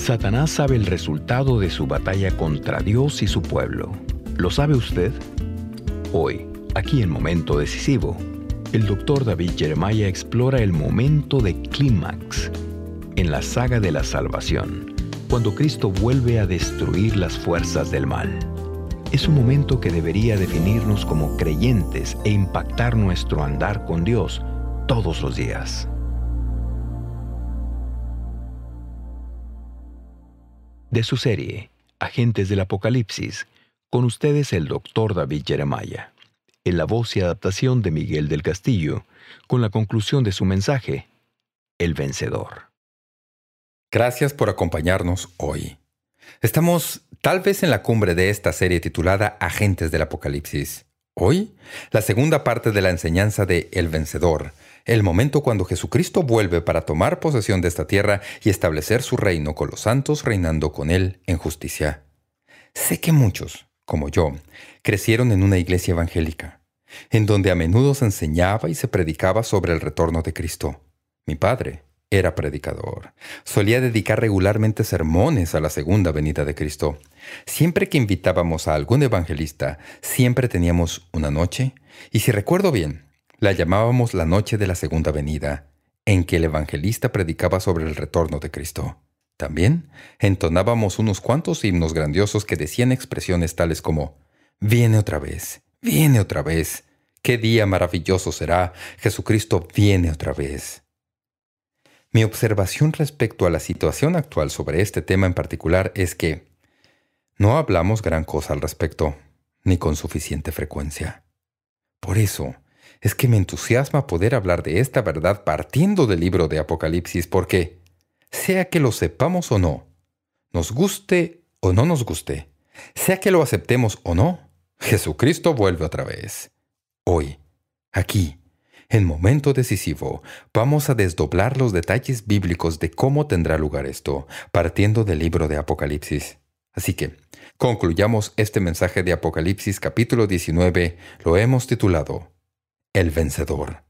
Satanás sabe el resultado de su batalla contra Dios y su pueblo. ¿Lo sabe usted? Hoy, aquí en Momento Decisivo, el Dr. David Jeremiah explora el momento de clímax en la saga de la salvación, cuando Cristo vuelve a destruir las fuerzas del mal. Es un momento que debería definirnos como creyentes e impactar nuestro andar con Dios todos los días. De su serie, Agentes del Apocalipsis, con ustedes el Dr. David Jeremiah, en la voz y adaptación de Miguel del Castillo, con la conclusión de su mensaje, El Vencedor. Gracias por acompañarnos hoy. Estamos tal vez en la cumbre de esta serie titulada Agentes del Apocalipsis. Hoy, la segunda parte de la enseñanza de El Vencedor, el momento cuando Jesucristo vuelve para tomar posesión de esta tierra y establecer su reino con los santos reinando con Él en justicia. Sé que muchos, como yo, crecieron en una iglesia evangélica, en donde a menudo se enseñaba y se predicaba sobre el retorno de Cristo. Mi padre era predicador. Solía dedicar regularmente sermones a la segunda venida de Cristo. Siempre que invitábamos a algún evangelista, siempre teníamos una noche, y si recuerdo bien, la llamábamos la noche de la segunda venida, en que el evangelista predicaba sobre el retorno de Cristo. También entonábamos unos cuantos himnos grandiosos que decían expresiones tales como «Viene otra vez, qué día maravilloso será, Jesucristo viene otra vez». Mi observación respecto a la situación actual sobre este tema en particular es que no hablamos gran cosa al respecto, ni con suficiente frecuencia. Por eso es que me entusiasma poder hablar de esta verdad partiendo del libro de Apocalipsis, porque, sea que lo sepamos o no, nos guste o no nos guste, sea que lo aceptemos o no, Jesucristo vuelve otra vez. Hoy, aquí, en Momento Decisivo, vamos a desdoblar los detalles bíblicos de cómo tendrá lugar esto, partiendo del libro de Apocalipsis. Así que, concluyamos este mensaje de Apocalipsis capítulo 19, lo hemos titulado El Vencedor.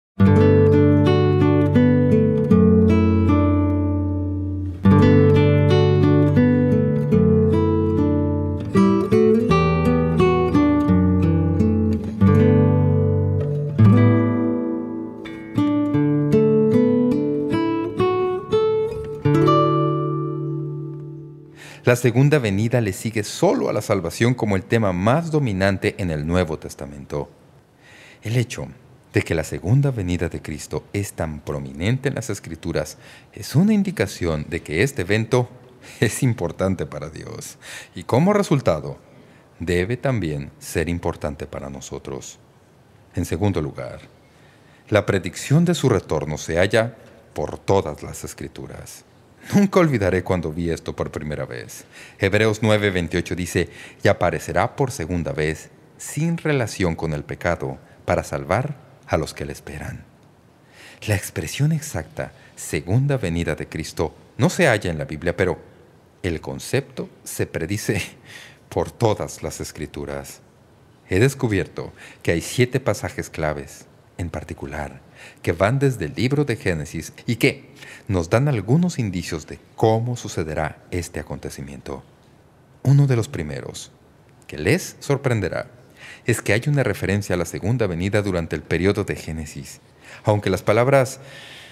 La segunda venida le sigue solo a la salvación como el tema más dominante en el Nuevo Testamento. El hecho de que la segunda venida de Cristo es tan prominente en las Escrituras es una indicación de que este evento es importante para Dios y, como resultado, debe también ser importante para nosotros. En segundo lugar, la predicción de su retorno se halla por todas las Escrituras. Nunca olvidaré cuando vi esto por primera vez. Hebreos 9:28 dice, «Y aparecerá por segunda vez, sin relación con el pecado, para salvar a los que le esperan». La expresión exacta, segunda venida de Cristo, no se halla en la Biblia, pero el concepto se predice por todas las Escrituras. He descubierto que hay 7 pasajes claves, en particular, que van desde el libro de Génesis y que nos dan algunos indicios de cómo sucederá este acontecimiento. Uno de los primeros, que les sorprenderá, es que hay una referencia a la segunda venida durante el periodo de Génesis, aunque las palabras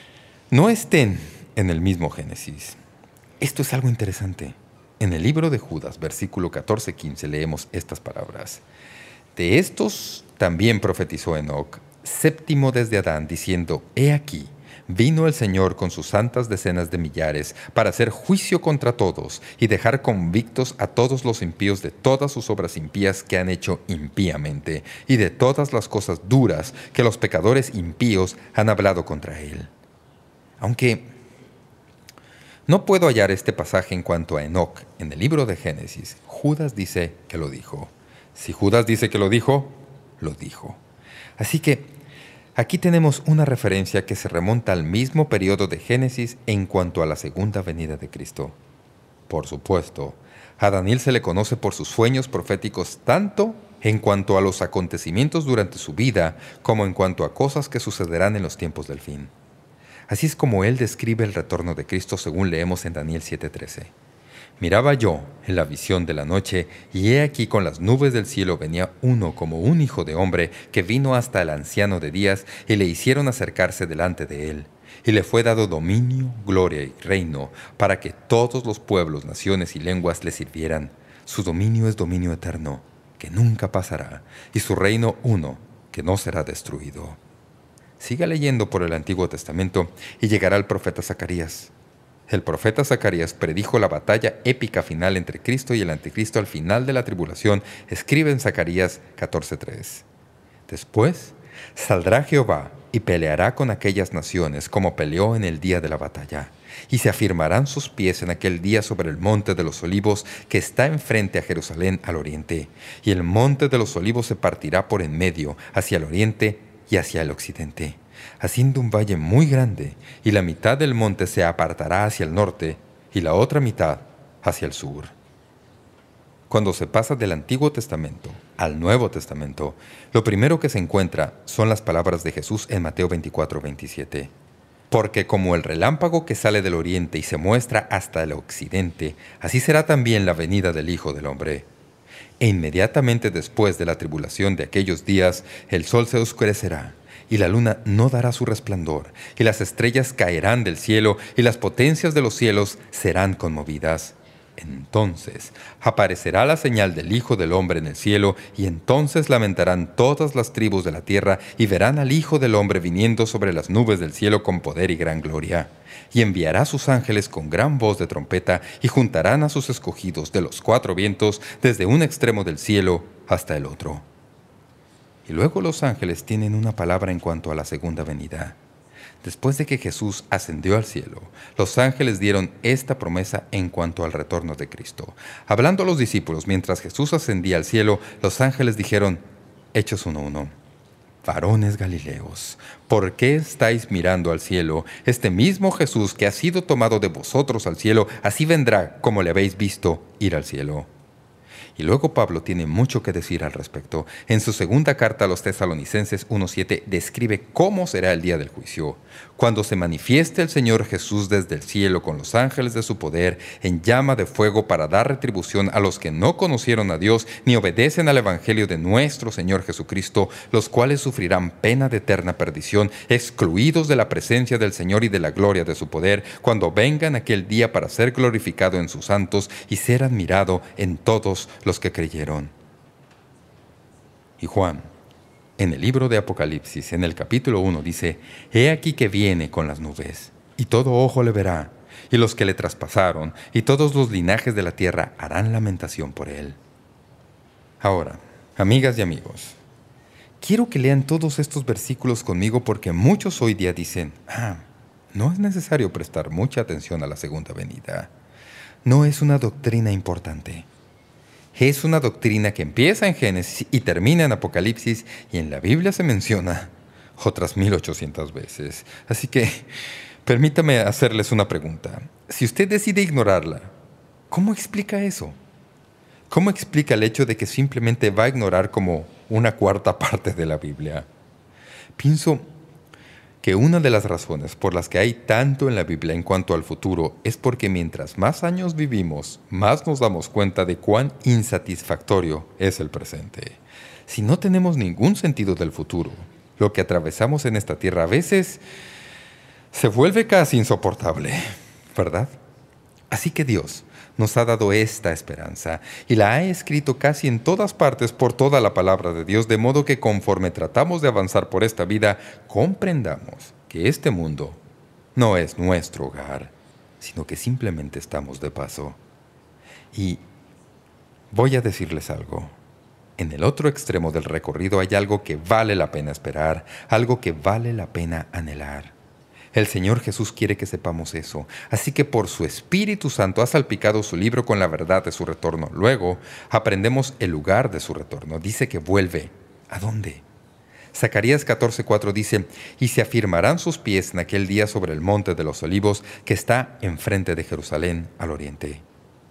no estén en el mismo Génesis. Esto es algo interesante. En el libro de Judas, versículo 14-15, leemos estas palabras. «De estos también profetizó Enoc, séptimo desde Adán, diciendo, He aquí, vino el Señor con sus santas decenas de millares para hacer juicio contra todos y dejar convictos a todos los impíos de todas sus obras impías que han hecho impíamente y de todas las cosas duras que los pecadores impíos han hablado contra él». Aunque no puedo hallar este pasaje en cuanto a Enoc en el libro de Génesis, Judas dice que lo dijo. Si Judas dice que lo dijo, lo dijo. Así que aquí tenemos una referencia que se remonta al mismo periodo de Génesis en cuanto a la segunda venida de Cristo. Por supuesto, a Daniel se le conoce por sus sueños proféticos tanto en cuanto a los acontecimientos durante su vida como en cuanto a cosas que sucederán en los tiempos del fin. Así es como Él describe el retorno de Cristo según leemos en Daniel 7:13. Miraba yo en la visión de la noche, y he aquí con las nubes del cielo venía uno como un hijo de hombre, que vino hasta el anciano de días, y le hicieron acercarse delante de él. Y le fue dado dominio, gloria y reino, para que todos los pueblos, naciones y lenguas le sirvieran. Su dominio es dominio eterno, que nunca pasará, y su reino uno, que no será destruido. Siga leyendo por el Antiguo Testamento y llegará el profeta Zacarías. El profeta Zacarías predijo la batalla épica final entre Cristo y el Anticristo al final de la tribulación. Escribe en Zacarías 14:3. Después saldrá Jehová y peleará con aquellas naciones como peleó en el día de la batalla. Y se afirmarán sus pies en aquel día sobre el monte de los olivos que está enfrente a Jerusalén al oriente. Y el monte de los olivos se partirá por en medio, hacia el oriente y hacia el occidente, haciendo un valle muy grande, y la mitad del monte se apartará hacia el norte y la otra mitad hacia el sur. Cuando se pasa del Antiguo Testamento al Nuevo Testamento, lo primero que se encuentra son las palabras de Jesús en Mateo 24:27. Porque como el relámpago que sale del oriente y se muestra hasta el occidente, así será también la venida del Hijo del Hombre. E inmediatamente después de la tribulación de aquellos días, el sol se oscurecerá, y la luna no dará su resplandor, y las estrellas caerán del cielo, y las potencias de los cielos serán conmovidas. Entonces aparecerá la señal del Hijo del Hombre en el cielo, y entonces lamentarán todas las tribus de la tierra, y verán al Hijo del Hombre viniendo sobre las nubes del cielo con poder y gran gloria. Y enviará a sus ángeles con gran voz de trompeta, y juntarán a sus escogidos de los cuatro vientos, desde un extremo del cielo hasta el otro. Y luego los ángeles tienen una palabra en cuanto a la segunda venida. Después de que Jesús ascendió al cielo, los ángeles dieron esta promesa en cuanto al retorno de Cristo. Hablando a los discípulos mientras Jesús ascendía al cielo, los ángeles dijeron, Hechos 1:1, Varones Galileos, ¿por qué estáis mirando al cielo? Este mismo Jesús que ha sido tomado de vosotros al cielo, así vendrá como le habéis visto ir al cielo. Y luego Pablo tiene mucho que decir al respecto. En su segunda carta a los Tesalonicenses 1:7 describe cómo será el día del juicio, cuando se manifieste el Señor Jesús desde el cielo con los ángeles de su poder en llama de fuego para dar retribución a los que no conocieron a Dios ni obedecen al evangelio de nuestro Señor Jesucristo, los cuales sufrirán pena de eterna perdición, excluidos de la presencia del Señor y de la gloria de su poder, cuando vengan aquel día para ser glorificado en sus santos y ser admirado en todos los que creyeron. Y Juan, en el libro de Apocalipsis, en el capítulo 1, dice, He aquí que viene con las nubes, y todo ojo le verá, y los que le traspasaron, y todos los linajes de la tierra harán lamentación por él. Ahora, amigas y amigos, quiero que lean todos estos versículos conmigo porque muchos hoy día dicen, no es necesario prestar mucha atención a la segunda venida. No es una doctrina importante. Es una doctrina que empieza en Génesis y termina en Apocalipsis, y en la Biblia se menciona otras 1800 veces. Así que permítame hacerles una pregunta. Si usted decide ignorarla, ¿cómo explica eso? ¿Cómo explica el hecho de que simplemente va a ignorar como una cuarta parte de la Biblia? Pienso que una de las razones por las que hay tanto en la Biblia en cuanto al futuro es porque mientras más años vivimos, más nos damos cuenta de cuán insatisfactorio es el presente. Si no tenemos ningún sentido del futuro, lo que atravesamos en esta tierra a veces se vuelve casi insoportable, ¿verdad? Así que Dios nos ha dado esta esperanza y la ha escrito casi en todas partes por toda la palabra de Dios, de modo que conforme tratamos de avanzar por esta vida, comprendamos que este mundo no es nuestro hogar, sino que simplemente estamos de paso. Y voy a decirles algo. En el otro extremo del recorrido hay algo que vale la pena esperar, algo que vale la pena anhelar. El Señor Jesús quiere que sepamos eso, así que por su Espíritu Santo ha salpicado su libro con la verdad de su retorno. Luego aprendemos el lugar de su retorno. Dice que vuelve. ¿A dónde? Zacarías 14:4 dice, y se afirmarán sus pies en aquel día sobre el monte de los olivos que está enfrente de Jerusalén al oriente.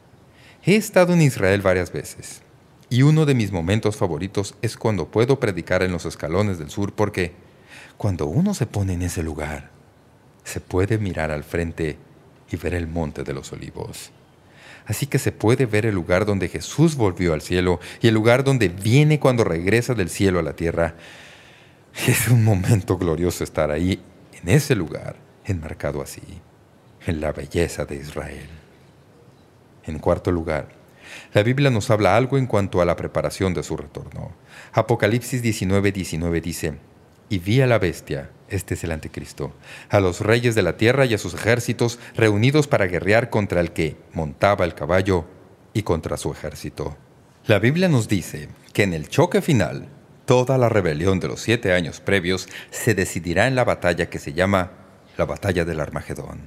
He estado en Israel varias veces, y uno de mis momentos favoritos es cuando puedo predicar en los escalones del sur, porque cuando uno se pone en ese lugar, se puede mirar al frente y ver el monte de los olivos. Así que se puede ver el lugar donde Jesús volvió al cielo y el lugar donde viene cuando regresa del cielo a la tierra. Es un momento glorioso estar ahí, en ese lugar, enmarcado así, en la belleza de Israel. En cuarto lugar, la Biblia nos habla algo en cuanto a la preparación de su retorno. Apocalipsis 19:19 dice: «Y vi a la bestia», este es el anticristo, «a los reyes de la tierra y a sus ejércitos reunidos para guerrear contra el que montaba el caballo y contra su ejército». La Biblia nos dice que en el choque final, toda la rebelión de los 7 años previos se decidirá en la batalla que se llama la batalla del Armagedón.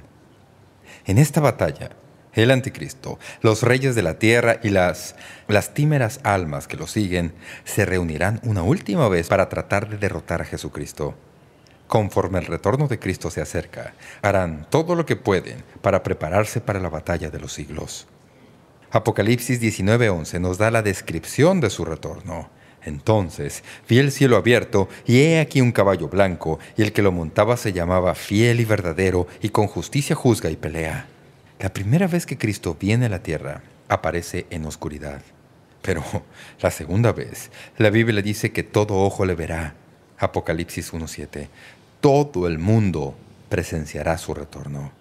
En esta batalla, el anticristo, los reyes de la tierra y las lastimeras almas que lo siguen se reunirán una última vez para tratar de derrotar a Jesucristo. Conforme el retorno de Cristo se acerca, harán todo lo que pueden para prepararse para la batalla de los siglos. Apocalipsis 19:11 nos da la descripción de su retorno. «Entonces vi el cielo abierto, y he aquí un caballo blanco, y el que lo montaba se llamaba Fiel y Verdadero, y con justicia juzga y pelea». La primera vez que Cristo viene a la tierra, aparece en oscuridad. Pero la segunda vez, la Biblia dice que todo ojo le verá. Apocalipsis 1:7. Todo el mundo presenciará su retorno.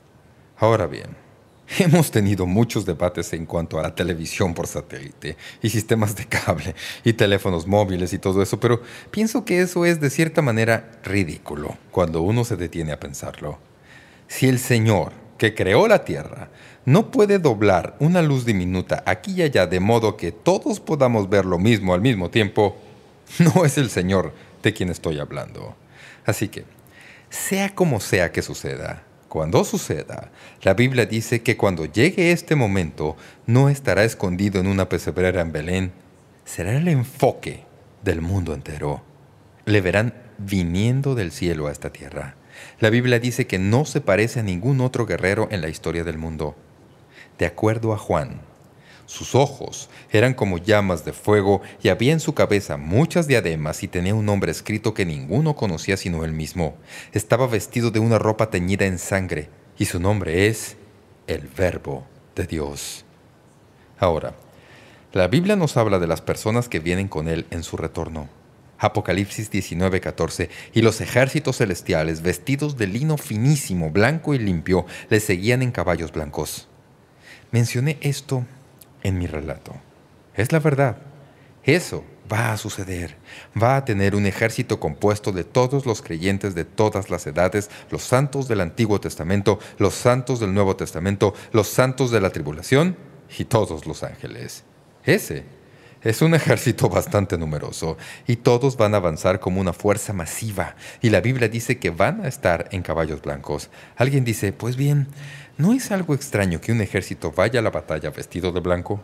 Ahora bien, hemos tenido muchos debates en cuanto a la televisión por satélite y sistemas de cable y teléfonos móviles y todo eso, pero pienso que eso es de cierta manera ridículo cuando uno se detiene a pensarlo. Si el Señor, que creó la tierra, no puede doblar una luz diminuta aquí y allá de modo que todos podamos ver lo mismo al mismo tiempo, no es el Señor de quien estoy hablando. Así que, sea como sea que suceda, cuando suceda, la Biblia dice que cuando llegue este momento, no estará escondido en una pesebrera en Belén. Será el enfoque del mundo entero. Le verán viniendo del cielo a esta tierra. La Biblia dice que no se parece a ningún otro guerrero en la historia del mundo. De acuerdo a Juan, sus ojos eran como llamas de fuego y había en su cabeza muchas diademas y tenía un nombre escrito que ninguno conocía sino él mismo. Estaba vestido de una ropa teñida en sangre y su nombre es el Verbo de Dios. Ahora, la Biblia nos habla de las personas que vienen con él en su retorno. Apocalipsis 19:14, «Y los ejércitos celestiales, vestidos de lino finísimo, blanco y limpio, le seguían en caballos blancos». Mencioné esto en mi relato. Es la verdad. Eso va a suceder. Va a tener un ejército compuesto de todos los creyentes de todas las edades, los santos del Antiguo Testamento, los santos del Nuevo Testamento, los santos de la tribulación y todos los ángeles. Ese es un ejército bastante numeroso y todos van a avanzar como una fuerza masiva. Y la Biblia dice que van a estar en caballos blancos. Alguien dice, pues bien, ¿no es algo extraño que un ejército vaya a la batalla vestido de blanco?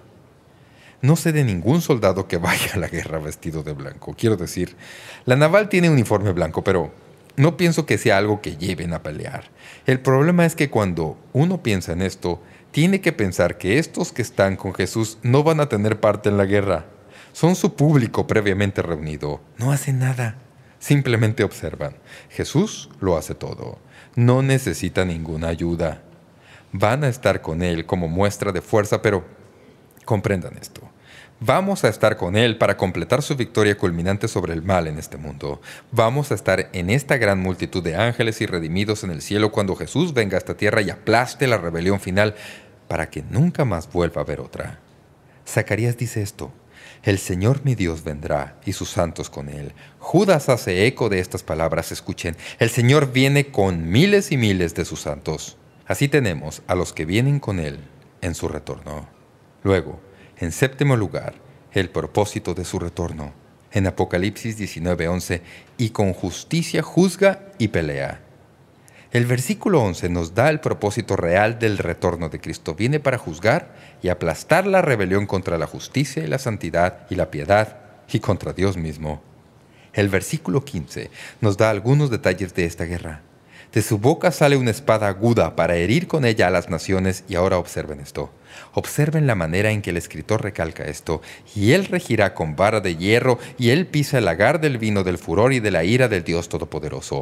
No sé de ningún soldado que vaya a la guerra vestido de blanco. Quiero decir, la naval tiene uniforme blanco, pero no pienso que sea algo que lleven a pelear. El problema es que cuando uno piensa en esto, tiene que pensar que estos que están con Jesús no van a tener parte en la guerra. Son su público previamente reunido. No hacen nada. Simplemente observan. Jesús lo hace todo. No necesita ninguna ayuda. Van a estar con Él como muestra de fuerza, pero comprendan esto. Vamos a estar con Él para completar su victoria culminante sobre el mal en este mundo. Vamos a estar en esta gran multitud de ángeles y redimidos en el cielo cuando Jesús venga a esta tierra y aplaste la rebelión final para que nunca más vuelva a haber otra. Zacarías dice esto: «El Señor mi Dios vendrá y sus santos con Él». Judas hace eco de estas palabras. Escuchen, el Señor viene con miles y miles de sus santos. Así tenemos a los que vienen con Él en su retorno. Luego, en séptimo lugar, el propósito de su retorno. En Apocalipsis 19:11, «Y con justicia juzga y pelea». El versículo 11 nos da el propósito real del retorno de Cristo. Viene para juzgar y aplastar la rebelión contra la justicia y la santidad y la piedad y contra Dios mismo. El versículo 15 nos da algunos detalles de esta guerra. De su boca sale una espada aguda para herir con ella a las naciones. Y ahora observen esto. Observen la manera en que el escritor recalca esto. «Y él regirá con vara de hierro, y él pisa el lagar del vino del furor y de la ira del Dios Todopoderoso».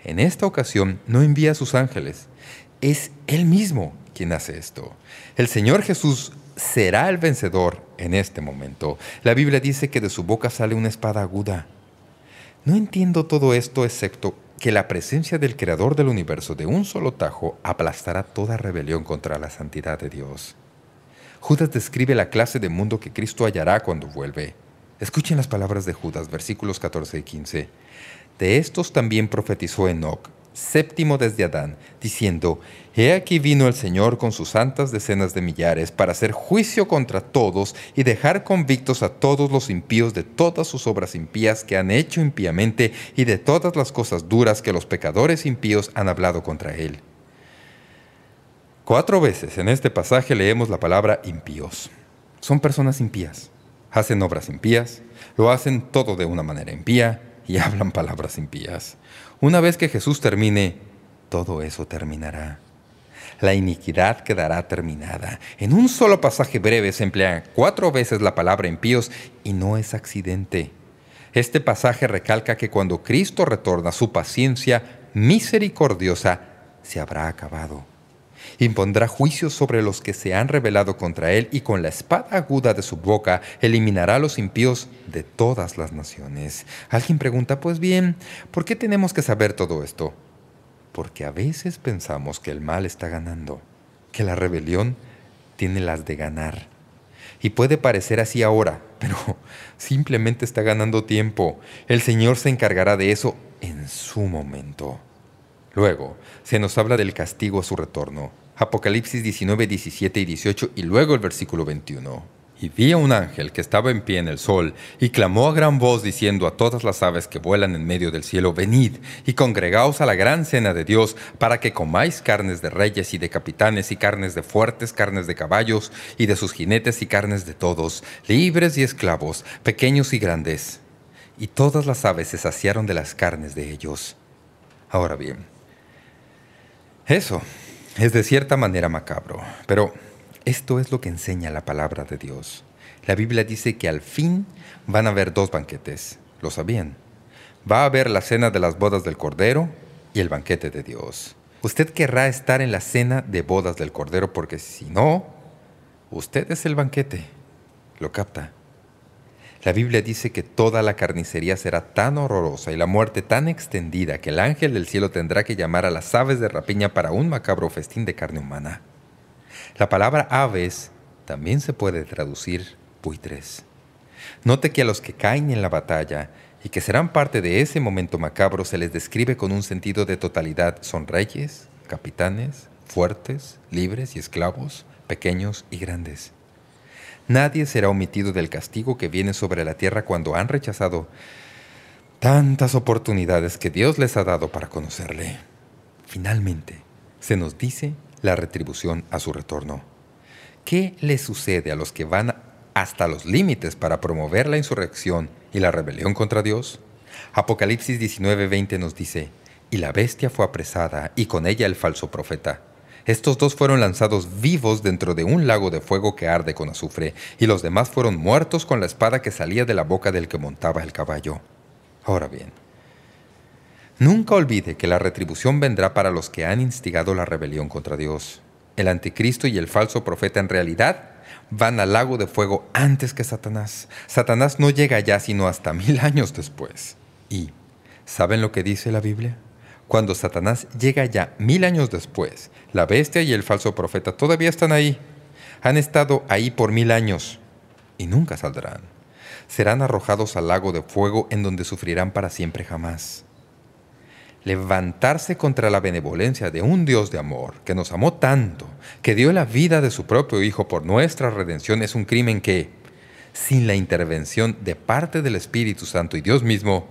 en esta ocasión no envía a sus ángeles. Es Él mismo quien hace esto. El Señor Jesús será el vencedor en este momento. La Biblia dice que de su boca sale una espada aguda. No entiendo todo esto excepto que la presencia del Creador del universo de un solo tajo aplastará toda rebelión contra la santidad de Dios. Judas describe la clase de mundo que Cristo hallará cuando vuelve. Escuchen las palabras de Judas, versículos 14 y 15. De estos también profetizó Enoc, séptimo desde Adán, diciendo: He aquí vino el Señor con sus santas decenas de millares para hacer juicio contra todos y dejar convictos a todos los impíos de todas sus obras impías que han hecho impíamente y de todas las cosas duras que los pecadores impíos han hablado contra él. 4 veces en este pasaje leemos la palabra impíos. Son personas impías. Hacen obras impías, lo hacen todo de una manera impía y hablan palabras impías. Una vez que Jesús termine, todo eso terminará. La iniquidad quedará terminada. En un solo pasaje breve se emplea 4 veces la palabra impíos y no es accidente. Este pasaje recalca que cuando Cristo retorna, su paciencia misericordiosa se habrá acabado. Impondrá juicio sobre los que se han rebelado contra Él y con la espada aguda de su boca eliminará a los impíos de todas las naciones. Alguien pregunta, pues bien, ¿por qué tenemos que saber todo esto? Porque a veces pensamos que el mal está ganando, que la rebelión tiene las de ganar. Y puede parecer así ahora, pero simplemente está ganando tiempo. El Señor se encargará de eso en su momento. Luego, se nos habla del castigo a su retorno. Apocalipsis 19, 17 y 18 y luego el versículo 21. Y vi a un ángel que estaba en pie en el sol y clamó a gran voz diciendo a todas las aves que vuelan en medio del cielo: Venid y congregaos a la gran cena de Dios, para que comáis carnes de reyes y de capitanes y carnes de fuertes, carnes de caballos y de sus jinetes y carnes de todos, libres y esclavos, pequeños y grandes. Y todas las aves se saciaron de las carnes de ellos. Ahora bien, eso es de cierta manera macabro, pero esto es lo que enseña la palabra de Dios. La Biblia dice que al fin van a haber 2 banquetes. ¿Lo sabían? Va a haber la cena de las bodas del Cordero y el banquete de Dios. Usted querrá estar en la cena de bodas del Cordero porque si no, usted es el banquete. ¿Lo capta? La Biblia dice que toda la carnicería será tan horrorosa y la muerte tan extendida que el ángel del cielo tendrá que llamar a las aves de rapiña para un macabro festín de carne humana. La palabra aves también se puede traducir buitres. Note que a los que caen en la batalla y que serán parte de ese momento macabro se les describe con un sentido de totalidad. Son reyes, capitanes, fuertes, libres y esclavos, pequeños y grandes. Nadie será omitido del castigo que viene sobre la tierra cuando han rechazado tantas oportunidades que Dios les ha dado para conocerle. Finalmente, se nos dice la retribución a su retorno. ¿Qué le sucede a los que van hasta los límites para promover la insurrección y la rebelión contra Dios? Apocalipsis 19:20 nos dice: Y la bestia fue apresada, y con ella el falso profeta. Estos 2 fueron lanzados vivos dentro de un lago de fuego que arde con azufre, y los demás fueron muertos con la espada que salía de la boca del que montaba el caballo. Ahora bien, nunca olvide que la retribución vendrá para los que han instigado la rebelión contra Dios. El anticristo y el falso profeta en realidad van al lago de fuego antes que Satanás. Satanás no llega allá sino hasta 1000 años después. ¿Y saben lo que dice la Biblia? Cuando Satanás llega ya 1000 años después, la bestia y el falso profeta todavía están ahí. Han estado ahí por 1000 años y nunca saldrán. Serán arrojados al lago de fuego en donde sufrirán para siempre jamás. Levantarse contra la benevolencia de un Dios de amor que nos amó tanto, que dio la vida de su propio Hijo por nuestra redención, es un crimen que, sin la intervención de parte del Espíritu Santo y Dios mismo,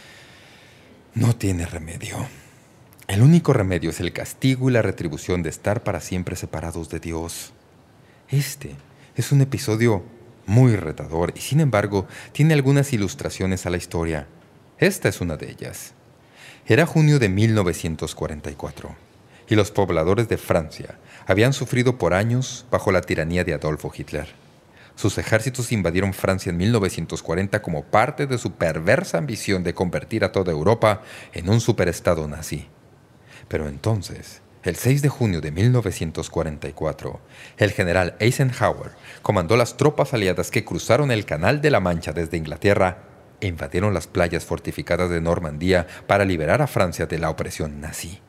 no tiene remedio. El único remedio es el castigo y la retribución de estar para siempre separados de Dios. Este es un episodio muy retador y, sin embargo, tiene algunas ilustraciones a la historia. Esta es una de ellas. Era junio de 1944 y los pobladores de Francia habían sufrido por años bajo la tiranía de Adolfo Hitler. Sus ejércitos invadieron Francia en 1940 como parte de su perversa ambición de convertir a toda Europa en un superestado nazi. Pero entonces, el 6 de junio de 1944, el general Eisenhower comandó las tropas aliadas que cruzaron el Canal de la Mancha desde Inglaterra e invadieron las playas fortificadas de Normandía para liberar a Francia de la opresión nazi.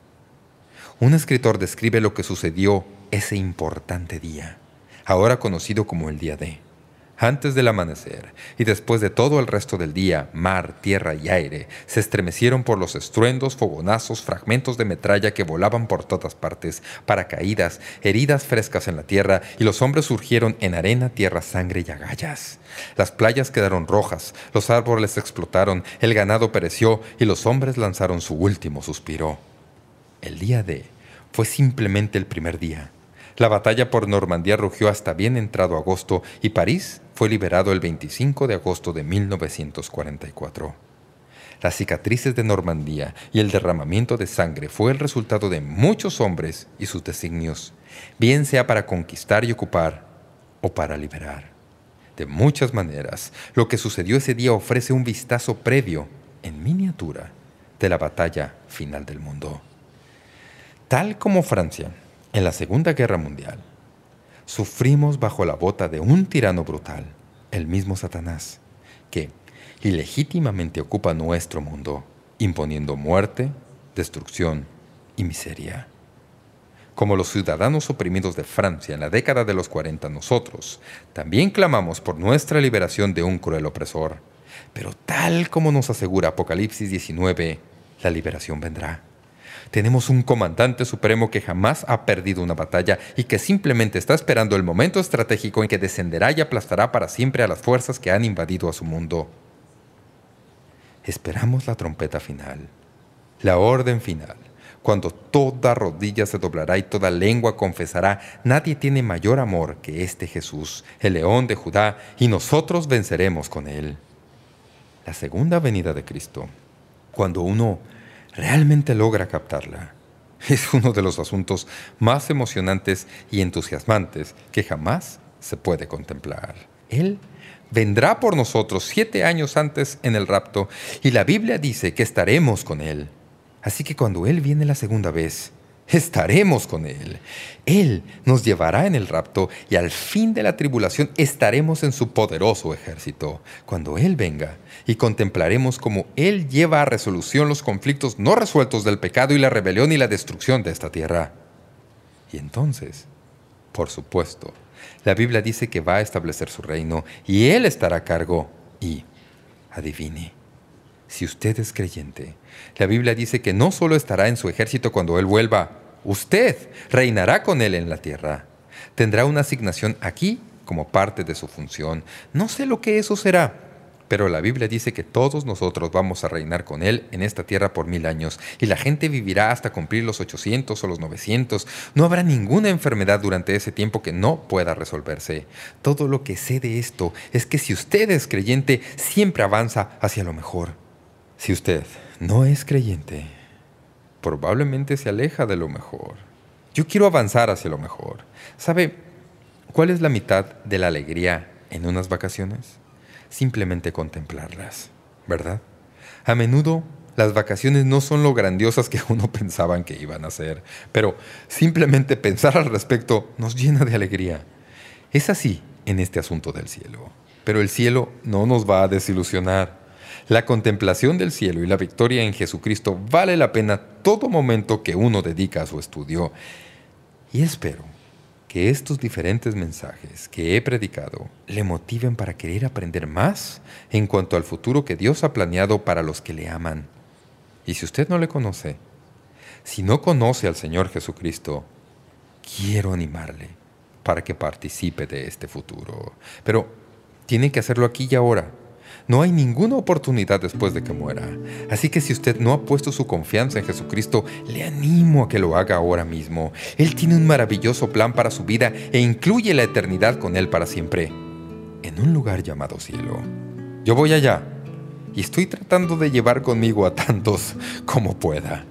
Un escritor describe lo que sucedió ese importante día, ahora conocido como el Día D. Antes del amanecer y después de todo el resto del día, mar, tierra y aire se estremecieron por los estruendos, fogonazos, fragmentos de metralla que volaban por todas partes, paracaídas, heridas frescas en la tierra, y los hombres surgieron en arena, tierra, sangre y agallas. Las playas quedaron rojas, los árboles explotaron, el ganado pereció y los hombres lanzaron su último suspiro. El Día D fue simplemente el primer día. La batalla por Normandía rugió hasta bien entrado agosto y París fue liberado el 25 de agosto de 1944. Las cicatrices de Normandía y el derramamiento de sangre fue el resultado de muchos hombres y sus designios, bien sea para conquistar y ocupar o para liberar. De muchas maneras, lo que sucedió ese día ofrece un vistazo previo, en miniatura, de la batalla final del mundo. Tal como Francia, en la Segunda Guerra Mundial, sufrimos bajo la bota de un tirano brutal, el mismo Satanás, que ilegítimamente ocupa nuestro mundo, imponiendo muerte, destrucción y miseria. Como los ciudadanos oprimidos de Francia en la década de los 40, nosotros también clamamos por nuestra liberación de un cruel opresor. Pero tal como nos asegura Apocalipsis 19, la liberación vendrá. Tenemos un comandante supremo que jamás ha perdido una batalla y que simplemente está esperando el momento estratégico en que descenderá y aplastará para siempre a las fuerzas que han invadido a su mundo. Esperamos la trompeta final, la orden final, cuando toda rodilla se doblará y toda lengua confesará: nadie tiene mayor amor que este Jesús, el León de Judá, y nosotros venceremos con él. La segunda venida de Cristo, cuando uno realmente logra captarla, es uno de los asuntos más emocionantes y entusiasmantes que jamás se puede contemplar. Él vendrá por nosotros 7 años antes en el rapto, y la Biblia dice que estaremos con Él. Así que cuando Él viene la segunda vez, estaremos con Él. Él nos llevará en el rapto y al fin de la tribulación estaremos en su poderoso ejército. Cuando Él venga, y contemplaremos cómo Él lleva a resolución los conflictos no resueltos del pecado y la rebelión y la destrucción de esta tierra. Y entonces, por supuesto, la Biblia dice que va a establecer su reino y Él estará a cargo. Y, adivine, si usted es creyente, la Biblia dice que no solo estará en su ejército cuando Él vuelva, usted reinará con Él en la tierra. Tendrá una asignación aquí como parte de su función. No sé lo que eso será, pero la Biblia dice que todos nosotros vamos a reinar con Él en esta tierra por 1000 años, y la gente vivirá hasta cumplir los 800 o los 900. No habrá ninguna enfermedad durante ese tiempo que no pueda resolverse. Todo lo que sé de esto es que si usted es creyente, siempre avanza hacia lo mejor. Si usted no es creyente, probablemente se aleja de lo mejor. Yo quiero avanzar hacia lo mejor. ¿Sabe cuál es la mitad de la alegría en unas vacaciones? Simplemente contemplarlas, ¿verdad? A menudo las vacaciones no son lo grandiosas que uno pensaba que iban a ser, pero simplemente pensar al respecto nos llena de alegría. Es así en este asunto del cielo, pero el cielo no nos va a desilusionar. La contemplación del cielo y la victoria en Jesucristo vale la pena todo momento que uno dedica a su estudio. Y espero que estos diferentes mensajes que he predicado le motiven para querer aprender más en cuanto al futuro que Dios ha planeado para los que le aman. Y si usted no le conoce, si no conoce al Señor Jesucristo, quiero animarle para que participe de este futuro. Pero tiene que hacerlo aquí y ahora. No hay ninguna oportunidad después de que muera. Así que si usted no ha puesto su confianza en Jesucristo, le animo a que lo haga ahora mismo. Él tiene un maravilloso plan para su vida e incluye la eternidad con Él para siempre, en un lugar llamado cielo. Yo voy allá y estoy tratando de llevar conmigo a tantos como pueda.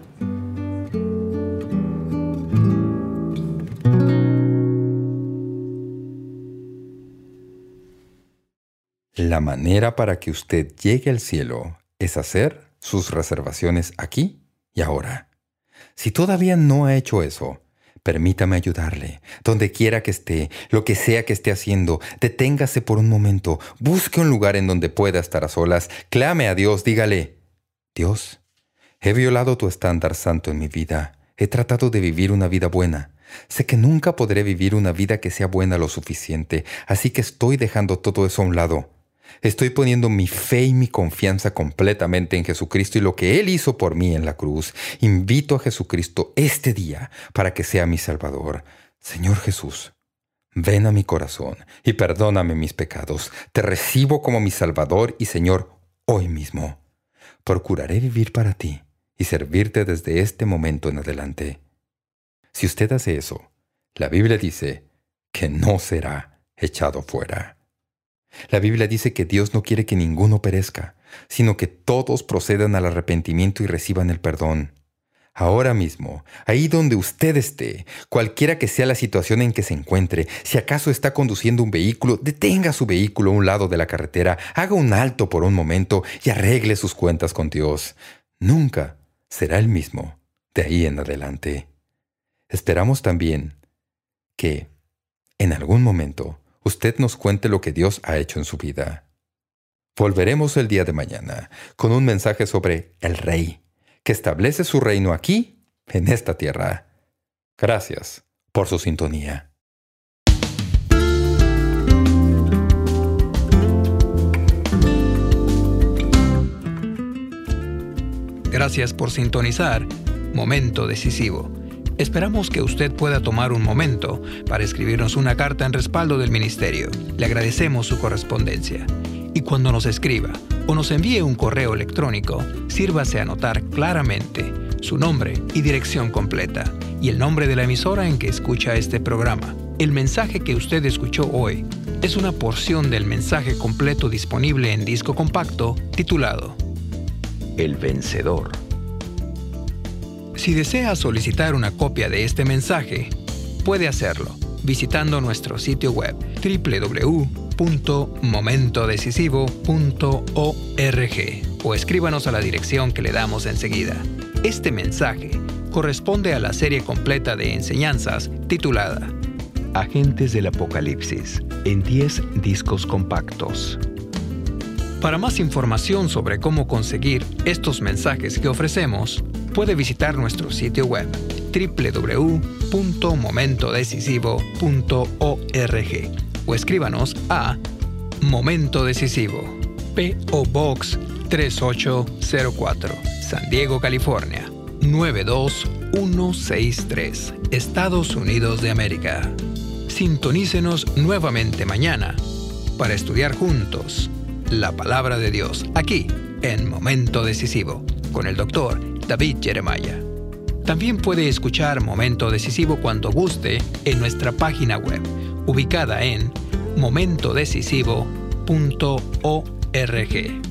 La manera para que usted llegue al cielo es hacer sus reservaciones aquí y ahora. Si todavía no ha hecho eso, permítame ayudarle. Donde quiera que esté, lo que sea que esté haciendo, deténgase por un momento. Busque un lugar en donde pueda estar a solas. Clame a Dios, dígale: Dios, he violado tu estándar santo en mi vida. He tratado de vivir una vida buena. Sé que nunca podré vivir una vida que sea buena lo suficiente, así que estoy dejando todo eso a un lado. Estoy poniendo mi fe y mi confianza completamente en Jesucristo y lo que Él hizo por mí en la cruz. Invito a Jesucristo este día para que sea mi Salvador. Señor Jesús, ven a mi corazón y perdóname mis pecados. Te recibo como mi Salvador y Señor hoy mismo. Procuraré vivir para ti y servirte desde este momento en adelante. Si usted hace eso, la Biblia dice que no será echado fuera. La Biblia dice que Dios no quiere que ninguno perezca, sino que todos procedan al arrepentimiento y reciban el perdón. Ahora mismo, ahí donde usted esté, cualquiera que sea la situación en que se encuentre, si acaso está conduciendo un vehículo, detenga su vehículo a un lado de la carretera, haga un alto por un momento y arregle sus cuentas con Dios. Nunca será el mismo de ahí en adelante. Esperamos también que, en algún momento, usted nos cuente lo que Dios ha hecho en su vida. Volveremos el día de mañana con un mensaje sobre el Rey, que establece su reino aquí, en esta tierra. Gracias por su sintonía. Gracias por sintonizar Momento Decisivo. Esperamos que usted pueda tomar un momento para escribirnos una carta en respaldo del ministerio. Le agradecemos su correspondencia. Y cuando nos escriba o nos envíe un correo electrónico, sírvase a anotar claramente su nombre y dirección completa y el nombre de la emisora en que escucha este programa. El mensaje que usted escuchó hoy es una porción del mensaje completo disponible en disco compacto titulado El Vencedor. Si desea solicitar una copia de este mensaje, puede hacerlo visitando nuestro sitio web www.momentodecisivo.org o escríbanos a la dirección que le damos enseguida. Este mensaje corresponde a la serie completa de enseñanzas titulada Agentes del Apocalipsis en 10 discos compactos. Para más información sobre cómo conseguir estos mensajes que ofrecemos, puede visitar nuestro sitio web www.momentodecisivo.org o escríbanos a Momento Decisivo, P.O. Box 3804, San Diego, California, 92163, Estados Unidos de América. Sintonícenos nuevamente mañana para estudiar juntos la Palabra de Dios aquí en Momento Decisivo con el Dr. David Jeremiah. También puede escuchar Momento Decisivo cuando guste en nuestra página web, ubicada en momentodecisivo.org.